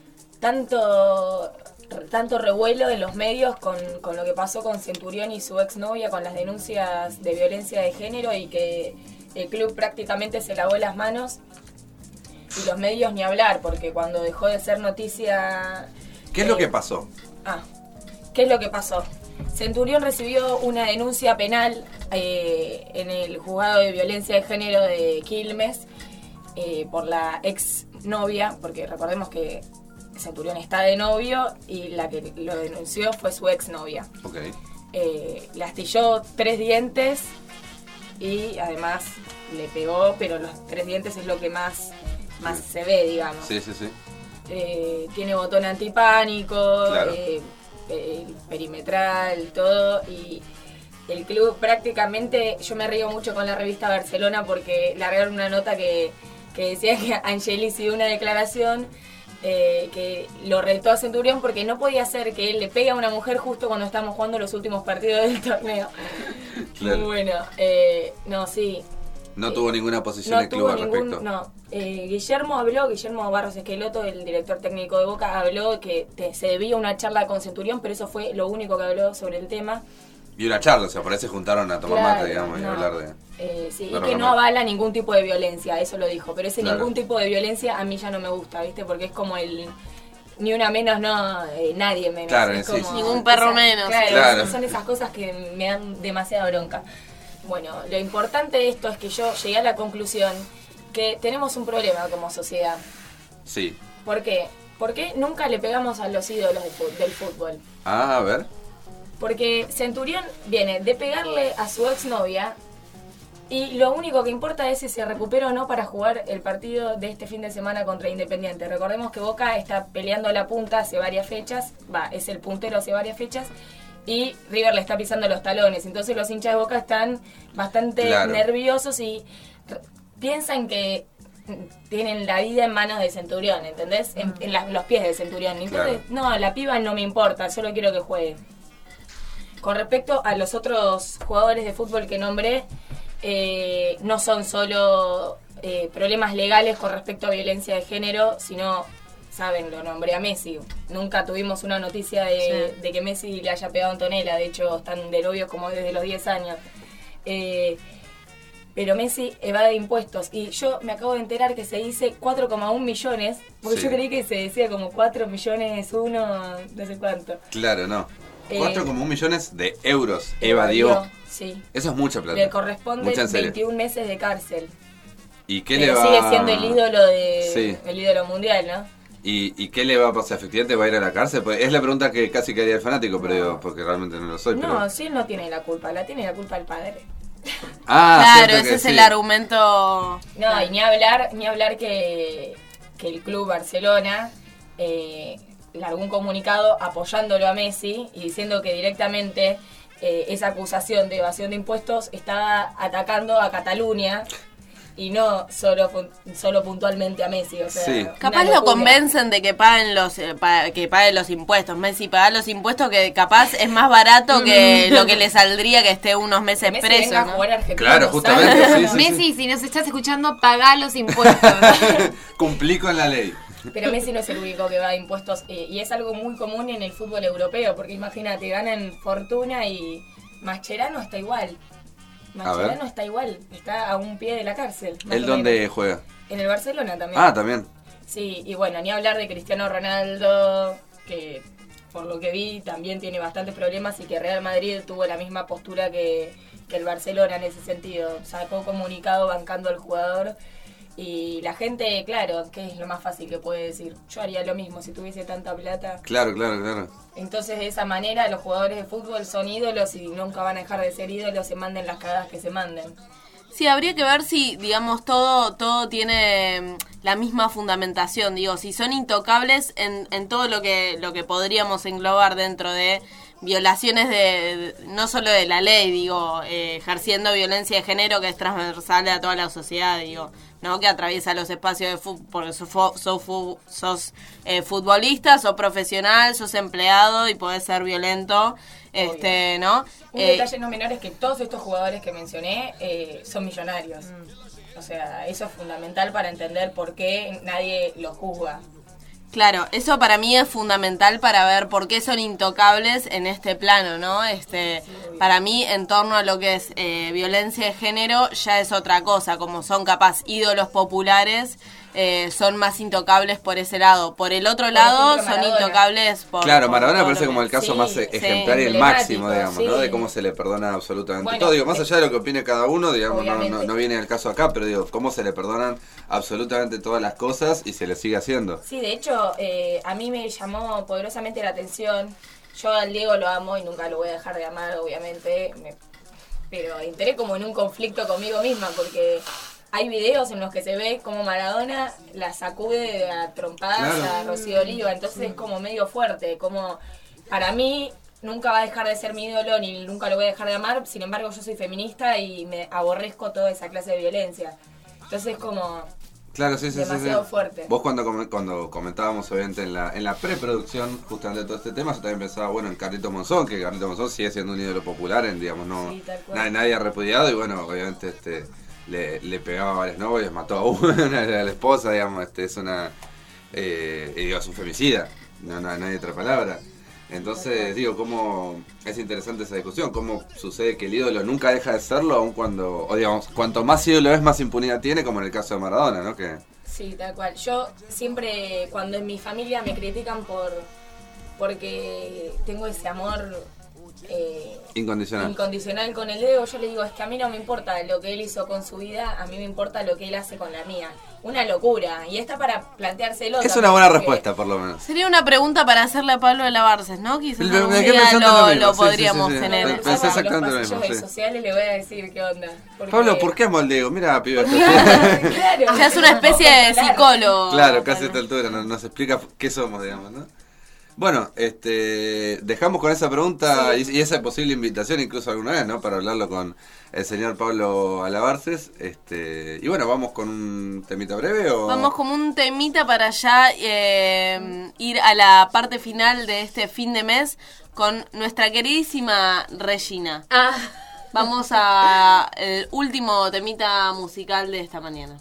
tanto, tanto revuelo en los medios con, con lo que pasó con Centurión y su exnovia, con las denuncias de violencia de género y que el club prácticamente se lavó las manos y los medios ni hablar, porque cuando dejó de ser noticia... ¿Qué es lo que pasó? Ah, ¿qué es lo que pasó? Centurión recibió una denuncia penal eh, en el juzgado de violencia de género de Quilmes eh, por la ex novia, porque recordemos que Centurión está de novio y la que lo denunció fue su ex novia. Ok. Eh, le astilló tres dientes y además le pegó, pero los tres dientes es lo que más, más se ve, digamos. Sí, sí, sí. Eh, tiene botón antipánico, Claro. eh, eh, perimetral, todo, y el club prácticamente, yo me río mucho con la revista Barcelona porque largaron una nota que, que decía que Angelis dio una declaración eh, que lo retó a Centurión porque no podía ser que él le pegue a una mujer justo cuando estábamos jugando los últimos partidos del torneo. Claro. Bueno, eh, no, sí. No tuvo ninguna posición el club tuvo al ningún- respecto. No, eh, Guillermo habló, Guillermo Barros Esqueloto, el director técnico de Boca, habló que te- se debía una charla con Centurión, pero eso fue lo único que habló sobre el tema. Y una charla, o sea, por ahí se juntaron a tomar Claro, mate, digamos, y no. hablar de... Eh, sí, Claro, y que no, no no. avala ningún tipo de violencia, eso lo dijo. Pero ese Claro. ningún tipo de violencia a mí ya no me gusta, ¿viste? Porque es como el... Ni una menos, no, eh, nadie menos. Claro, es sí, como- sí. Ningún perro esa- menos. Claro, Claro. son esas cosas que me dan demasiada bronca. Bueno, lo importante de esto es que yo llegué a la conclusión que tenemos un problema como sociedad. Sí. ¿Por qué? ¿Por qué nunca le pegamos a los ídolos de fu- del fútbol? Ah, a ver. Porque Centurión viene de pegarle a su exnovia y lo único que importa es si se recupera o no para jugar el partido de este fin de semana contra Independiente. Recordemos que Boca está peleando la punta hace varias fechas, va, es el puntero hace varias fechas, y River le está pisando los talones. Entonces los hinchas de Boca están bastante Claro. nerviosos y r- piensan que tienen la vida en manos de Centurión, ¿entendés? En, en la- los pies de Centurión. Entonces, Claro. no, la piba no me importa, solo quiero que juegue. Con respecto a los otros jugadores de fútbol que nombré, eh, no son solo eh, problemas legales con respecto a violencia de género, sino, saben, lo nombré a Messi. Nunca tuvimos una noticia de, Sí. de que Messi le haya pegado a Antonella, de hecho están de novios como desde los diez años. Eh, pero Messi evade impuestos. Y yo me acabo de enterar que se dice cuatro coma uno millones, porque Sí. yo creí que se decía como cuatro millones uno, no sé cuánto. Claro, no. Eh, cuatro coma uno millones de euros evadió. Sí. Eso es mucha plata. Le corresponden Mucha en serio. veintiún meses de cárcel. ¿Y qué Pero le va sigue siendo el ídolo de Sí. el ídolo mundial, ¿no? ¿Y, ¿Y qué le va a pasar? ¿Efectivamente va a ir a la cárcel? Pues es la pregunta que casi quería el fanático, pero digo, porque realmente no lo soy. No, pero... sí, él no tiene la culpa, la tiene la culpa el padre. Ah, Claro, cierto ese que es sí. el argumento. No, y ni hablar, ni hablar que, que el club Barcelona eh, largó un comunicado apoyándolo a Messi y diciendo que directamente eh, esa acusación de evasión de impuestos estaba atacando a Cataluña y no solo fun- solo puntualmente a Messi. O sea, Sí. una Capaz lo locura. convencen de que paguen los eh, pa- que paguen los impuestos. Messi paga los impuestos que capaz es más barato que lo que le saldría que esté unos meses Messi preso. venga a ¿no? jugar a Argentina Claro, dos justamente, años. sí, sí, Messi, si nos estás escuchando, pagá los impuestos. Cumplí con la ley. Pero Messi no es el único que va a impuestos eh, y es algo muy común en el fútbol europeo, porque imagínate, ganan fortuna y Mascherano está igual. Mascherano está igual, está a un pie de la cárcel. más ¿Él o dónde menos. juega? En el Barcelona también. Ah, también. Sí, y bueno, ni hablar de Cristiano Ronaldo, que por lo que vi también tiene bastantes problemas y que Real Madrid tuvo la misma postura que, que el Barcelona en ese sentido. Sacó comunicado bancando al jugador y la gente, claro, que es lo más fácil que puede decir. Yo haría lo mismo si tuviese tanta plata. Claro, claro, claro. Entonces de esa manera los jugadores de fútbol son ídolos y nunca van a dejar de ser ídolos, se manden las cagadas que se manden. Sí, habría que ver si, digamos, todo todo tiene mm, la misma fundamentación. Digo, si son intocables en, en todo lo que lo que podríamos englobar dentro de violaciones de, de- no solo de la ley, digo, eh, ejerciendo violencia de género que es transversal a toda la sociedad, digo, no que atraviesa los espacios de fútbol, porque sos, fu- sos, fu- sos eh, futbolista, sos profesional, sos empleado y podés ser violento, este, ¿no? Un Eh, detalle no menor es que todos estos jugadores que mencioné eh, son millonarios. O sea, eso es fundamental para entender por qué nadie los juzga. Claro, eso para mí es fundamental para ver por qué son intocables en este plano, ¿no? Este, para mí, en torno a lo que es eh, violencia de género, ya es otra cosa, como son capaz ídolos populares, eh, son más intocables por ese lado. Por el otro Por lado, ejemplo, son Maradona. intocables por... Claro, por Maradona todo parece lo como que- el caso sí, más sí, ejemplar y el emblemático, máximo, digamos, ¿no? sí. De cómo se le perdona absolutamente Bueno, todo. Digo, más eh, allá de lo que opine cada uno, digamos, no, no, obviamente. no viene el caso acá, pero digo, cómo se le perdonan absolutamente todas las cosas y se le sigue haciendo. Sí, de hecho, eh, a mí me llamó poderosamente la atención. Yo al Diego lo amo y nunca lo voy a dejar de amar, obviamente. Me- pero entré como en un conflicto conmigo misma porque hay videos en los que se ve como Maradona la sacude a trompadas Claro. a Rocío Oliva. Entonces es como medio fuerte. Como para mí nunca va a dejar de ser mi ídolo ni nunca lo voy a dejar de amar. Sin embargo, yo soy feminista y me aborrezco toda esa clase de violencia. Entonces es como... Claro, sí, sí, sí, Demasiado sí. fuerte. Vos cuando com- cuando comentábamos obviamente en la en la preproducción justamente de todo este tema, yo también pensaba, bueno, en Carlito Monzón, que Carlito Monzón sigue siendo un ídolo popular, en, digamos, no Sí, tal cual. nadie, nadie ha repudiado y bueno, obviamente este le, le pegaba a varios novios, mató a una, a la esposa, digamos, este es una eh, y digo, es un femicida, no, no, no hay otra palabra. Entonces, digo, cómo es interesante esa discusión, cómo sucede que el ídolo nunca deja de serlo, aun cuando, o digamos, cuanto más ídolo es, más impunidad tiene, como en el caso de Maradona, ¿no? Que Sí, tal cual. Yo siempre, cuando en mi familia me critican por porque tengo ese amor eh, incondicional. incondicional con el Diego, yo le digo, es que a mí no me importa lo que él hizo con su vida, a mí me importa lo que él hace con la mía. Una locura. Y está para planteárselo. Es también, una buena porque- respuesta, por lo menos. Sería una pregunta para hacerle a Pablo de la Barces, ¿no? Quizás Me- me algún quedé día pensando lo, lo mismo, lo sí, sí, podríamos sí, sí. tener. Pensé Vamos a los exactamente lo pasillos mismo, de sí. sociales le voy a decir qué onda. Porque- Pablo, ¿por qué amo al Diego? Mira, pibe. Claro. Ya es una especie de psicólogo. Claro, casi a esta altura nos, nos explica qué somos, digamos, ¿no? Bueno, este, dejamos con esa pregunta y, y esa posible invitación incluso alguna vez, ¿no? Para hablarlo con el señor Pablo Alabarces. Este, y bueno, ¿vamos con un temita breve o...? Vamos como un temita para ya eh, ir a la parte final de este fin de mes con nuestra queridísima Regina. Ah. Vamos a el último temita musical de esta mañana.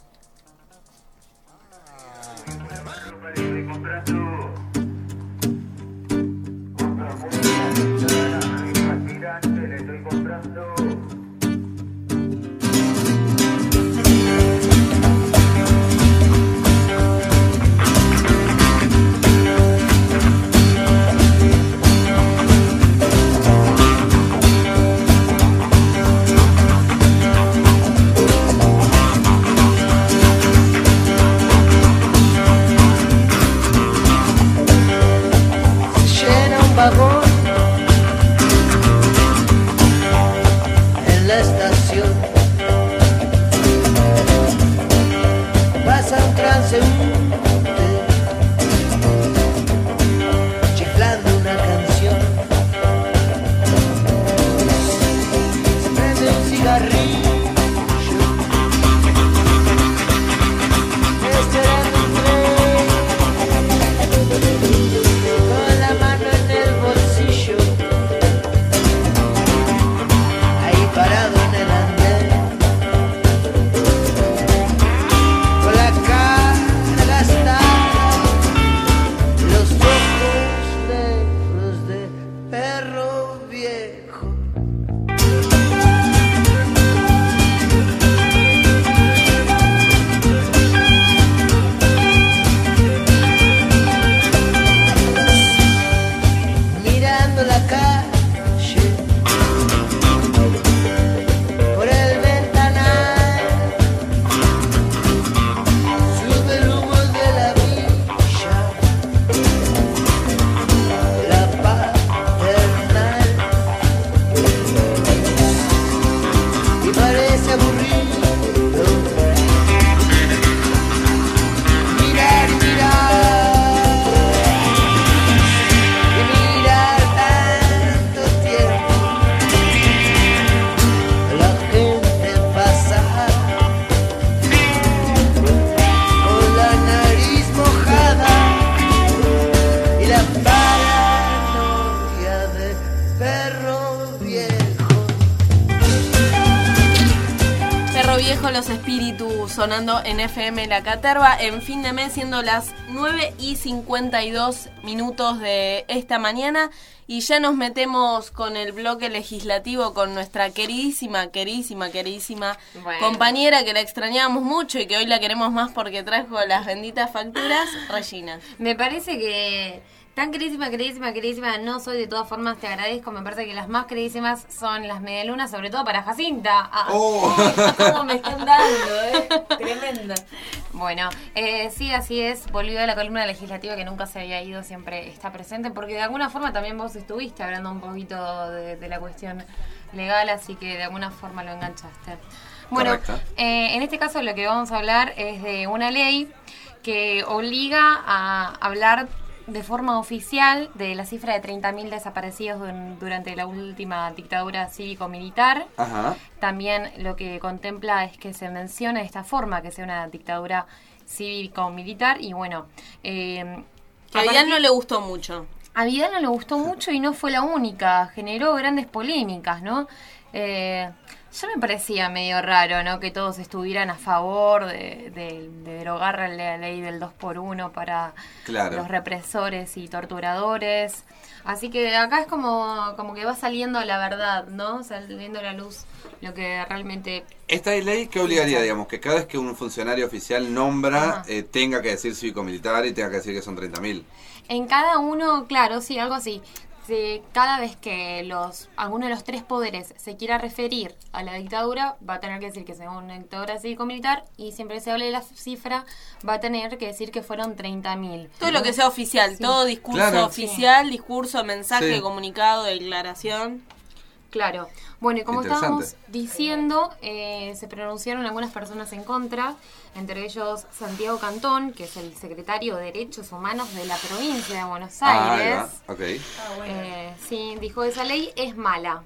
Viejo los Espíritus sonando en F M La Caterva en fin de mes, siendo las nueve y cincuenta y dos minutos de esta mañana. Y ya nos metemos con el bloque legislativo con nuestra queridísima, queridísima, queridísima bueno. compañera que la extrañábamos mucho y que hoy la queremos más porque trajo las benditas facturas, Regina. Me parece que tan queridísima, queridísima, queridísima no soy, de todas formas te agradezco. Me parece que las más queridísimas son las medialunas, sobre todo para Jacinta. Ah, oh. ¿Cómo me están dando, eh? Tremenda. Bueno, eh, sí, así es. Volvió a la columna legislativa que nunca se había ido, siempre está presente, porque de alguna forma también vos estuviste hablando un poquito de, de la cuestión legal, así que de alguna forma lo enganchaste. Bueno, eh, en este caso lo que vamos a hablar es de una ley que obliga a hablar de forma oficial de la cifra de treinta mil desaparecidos durante la última dictadura cívico-militar. Ajá. También lo que contempla es que se menciona de esta forma, que sea una dictadura cívico-militar. Y bueno, eh, a Vidal no le gustó mucho. A Vidal no le gustó mucho y no fue la única. Generó grandes polémicas, ¿no? Eh, ya me parecía medio raro, ¿no? Que todos estuvieran a favor de, de, de derogar la ley del dos por uno para claro. los represores y torturadores. Así que acá es como, como que va saliendo la verdad, ¿no? Saliendo a la luz lo que realmente... ¿Esta ley qué obligaría, digamos? Que cada vez que un funcionario oficial nombra, eh, tenga que decir cívico-militar y tenga que decir que son treinta mil. En cada uno, claro, sí, algo así. Si cada vez que los alguno de los tres poderes se quiera referir a la dictadura, va a tener que decir que sea una dictadura cívico-militar, y siempre que se hable de la cifra, va a tener que decir que fueron treinta mil. Todo lo que sea oficial, sí. todo discurso claro. oficial, sí. discurso, mensaje, sí. comunicado, declaración. Claro. Bueno, y como estábamos diciendo, eh, se pronunciaron algunas personas en contra, entre ellos Santiago Cantón, que es el secretario de Derechos Humanos de la provincia de Buenos Aires. Ah, okay. ah, bueno. eh, sí, dijo esa ley es mala.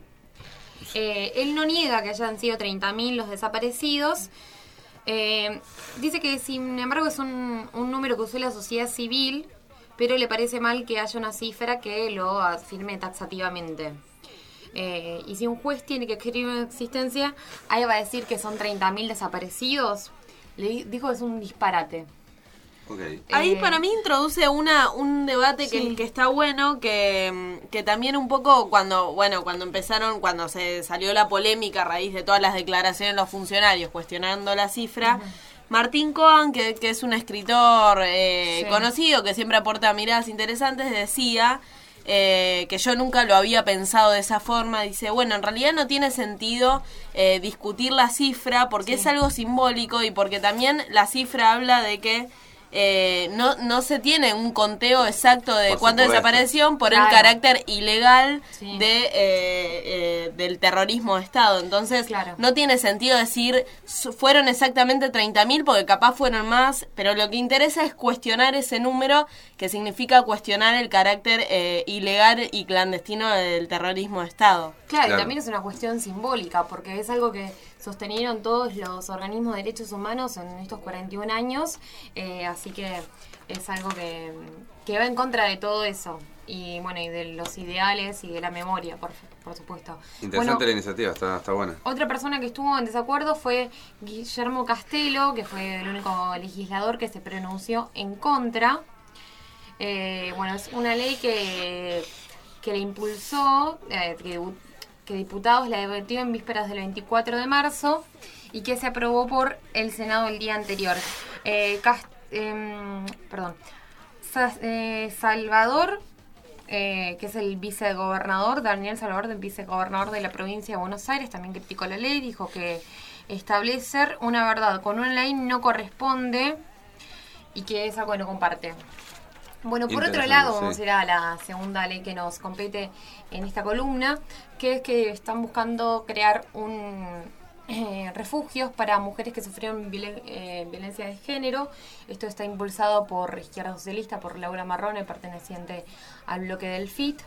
Eh, él no niega que hayan sido treinta mil los desaparecidos. Eh, dice que, sin embargo, es un, un número que usó la sociedad civil, pero le parece mal que haya una cifra que lo afirme taxativamente. Eh, y si un juez tiene que escribir una existencia, ahí va a decir que son treinta mil desaparecidos. Le dijo que es un disparate. Okay. Ahí Eh, para mí introduce una un debate que, sí. que está bueno, que, que también un poco cuando bueno cuando empezaron, cuando se salió la polémica a raíz de todas las declaraciones de los funcionarios cuestionando la cifra, uh-huh. Martín Cohen, que, que es un escritor eh, sí. conocido, que siempre aporta miradas interesantes, decía... Eh, que yo nunca lo había pensado de esa forma. Dice, bueno, en realidad no tiene sentido eh, discutir la cifra porque sí. es algo simbólico y porque también la cifra habla de que eh, no, no se tiene un conteo exacto de cuánto desaparecieron por claro. el carácter ilegal sí. de eh, eh, del terrorismo de Estado. Entonces claro. no tiene sentido decir fueron exactamente treinta mil porque capaz fueron más, pero lo que interesa es cuestionar ese número, que significa cuestionar el carácter eh, ilegal y clandestino del terrorismo de Estado. Claro, claro, y también es una cuestión simbólica, porque es algo que sostenieron todos los organismos de derechos humanos en estos cuarenta y un años, eh, así que es algo que, que va en contra de todo eso, y bueno, y de los ideales y de la memoria, por, por supuesto. Interesante bueno, la iniciativa, está, está buena. Otra persona que estuvo en desacuerdo fue Guillermo Castelo, que fue el único legislador que se pronunció en contra. Eh, bueno, es una ley que, que le impulsó, eh, que que diputados la debatió en vísperas del veinticuatro de marzo y que se aprobó por el Senado el día anterior. Eh, Cast, eh, perdón, Sa, eh, Salvador, eh, que es el vicegobernador, Daniel Salvador, el vicegobernador de la provincia de Buenos Aires, también criticó la ley, dijo que establecer una verdad con una ley no corresponde y que es algo que no comparte. Bueno, por otro lado, vamos sí. a ir a la segunda ley que nos compete en esta columna, que es que están buscando crear un eh, refugios para mujeres que sufrieron violen, eh, violencia de género. Esto está impulsado por Izquierda Socialista, por Laura Marrone, perteneciente al bloque del F I T.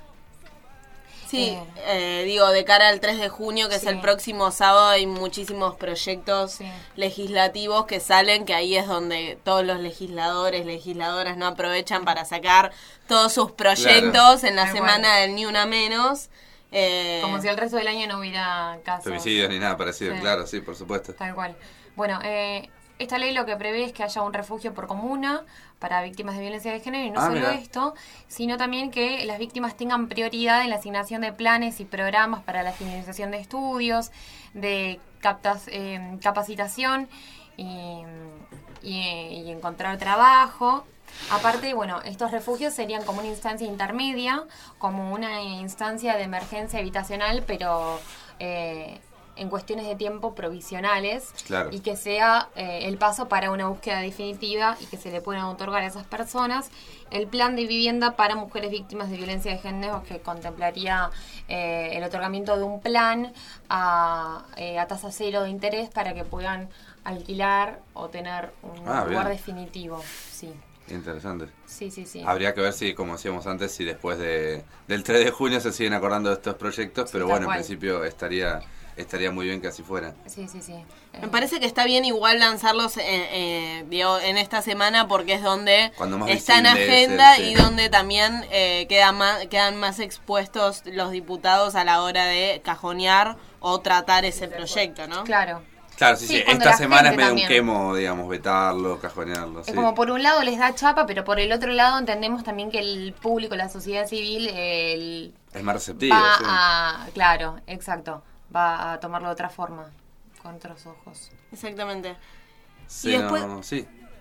Sí, eh, eh, digo, de cara al tres de junio, que sí. es el próximo sábado, hay muchísimos proyectos sí. legislativos que salen, que ahí es donde todos los legisladores, legisladoras no aprovechan para sacar todos sus proyectos claro. en la Ay, semana bueno. del Ni Una Menos. Eh, Como si el resto del año no hubiera casos. Femicidios ni nada parecido, sí. claro, sí, por supuesto. Tal cual. Bueno, eh, esta ley lo que prevé es que haya un refugio por comuna para víctimas de violencia de género y no Ah, solo mira. esto, sino también que las víctimas tengan prioridad en la asignación de planes y programas para la finalización de estudios, de captas, eh, capacitación y, y, y encontrar trabajo. Aparte, bueno, estos refugios serían como una instancia intermedia, como una instancia de emergencia habitacional, pero eh, en cuestiones de tiempo provisionales, Claro. y que sea eh, el paso para una búsqueda definitiva y que se le puedan otorgar a esas personas el plan de vivienda para mujeres víctimas de violencia de género, que contemplaría eh, el otorgamiento de un plan a, eh, a tasa cero de interés para que puedan alquilar o tener un Ah, lugar bien. definitivo. Sí, Interesante. sí, sí, sí. Habría que ver si, como decíamos antes, si después de, del tres de junio se siguen acordando de estos proyectos, pero tal bueno, cual. en principio estaría estaría muy bien que así fuera. Sí, sí, sí. Me Eh, parece que está bien igual lanzarlos eh, eh, digo, en esta semana porque es donde Cuando más está en visible es agenda el- sí. y donde también eh, quedan, más, quedan más expuestos los diputados a la hora de cajonear o tratar ese proyecto, ¿no? Claro. Claro, sí, Sí, sí, cuando esta la semana es gente medio también. un quemo, digamos, vetarlo, cajonearlo. Es Sí. como por un lado les da chapa, pero por el otro lado entendemos también que el público, la sociedad civil, el, Es más receptivo, va sí. a... Claro, exacto. Va a tomarlo de otra forma, con otros ojos. Exactamente. Se y después- no- sí.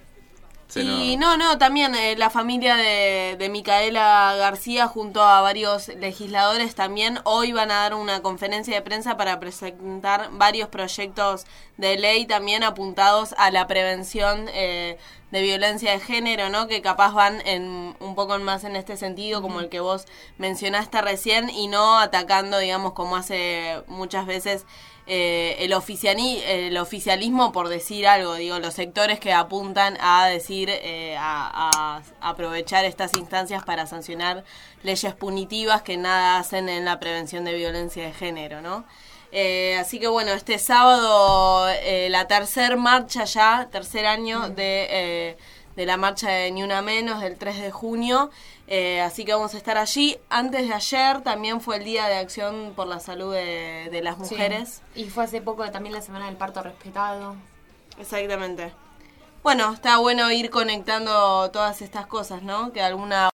Se Y no- no, no, también eh, la familia de, de Micaela García junto a varios legisladores también hoy van a dar una conferencia de prensa para presentar varios proyectos de ley también apuntados a la prevención eh, de violencia de género, ¿no? Que capaz van en un poco más en este sentido, como el que vos mencionaste recién, y no atacando, digamos, como hace muchas veces eh, el, oficiali el oficialismo, por decir algo, digo, los sectores que apuntan a decir, eh, a, a aprovechar estas instancias para sancionar leyes punitivas que nada hacen en la prevención de violencia de género, ¿no? Eh, así que bueno, este sábado eh, la tercer marcha ya, tercer año de, eh, de la marcha de Ni Una Menos, del tres de junio, eh, así que vamos a estar allí. Antes de ayer también fue el Día de Acción por la Salud de, de las Mujeres. Sí. Y fue hace poco también la Semana del Parto Respetado. Exactamente. Bueno, está bueno ir conectando todas estas cosas, ¿no? Que de alguna